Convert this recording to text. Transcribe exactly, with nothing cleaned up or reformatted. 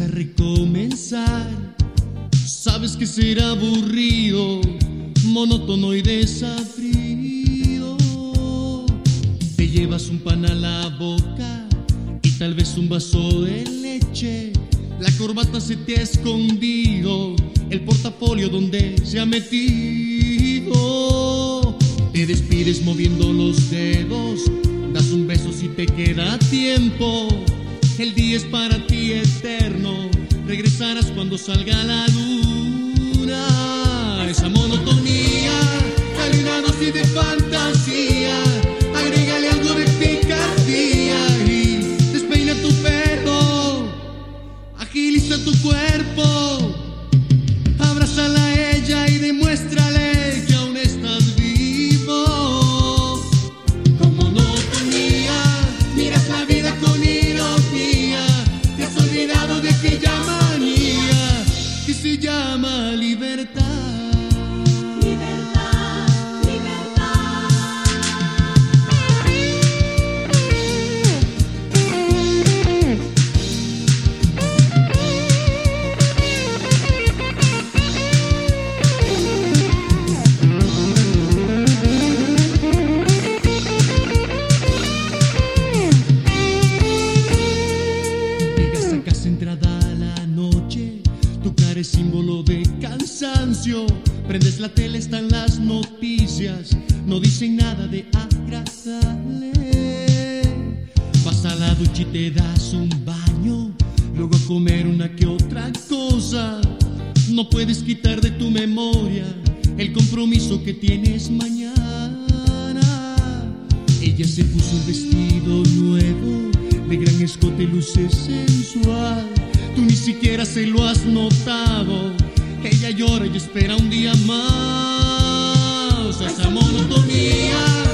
recomenzar. Sabes que será aburrido, monótono y desabrido. Te llevas un pan a la boca y tal vez un vaso de leche. La corbata se te ha escondido, el portafolio donde se ha metido. Te despides moviendo los dedos, das un beso si te queda tiempo. El día es para ti eterno, regresarás cuando salga la luna. Esa monotonía, dale una dosis de fantasía, agrégale algo de picardía y despeina tu pelo, agiliza tu cuerpo, abrázala a ella y demuéstrale que aún estás vivo. Con monotonía, miras la vida con ironía, te has olvidado de aquella manía que se llama libertad. Es símbolo de cansancio. Prendes la tele, están las noticias, no dicen nada de agradable. Vas a la ducha y te das un baño, luego a comer una que otra cosa. No puedes quitar de tu memoria el compromiso que tienes mañana. Ella se puso un vestido nuevo, de gran escote, luce sensual. Tú ni siquiera se lo has notado. Ella llora y espera un día más. Esa monotonía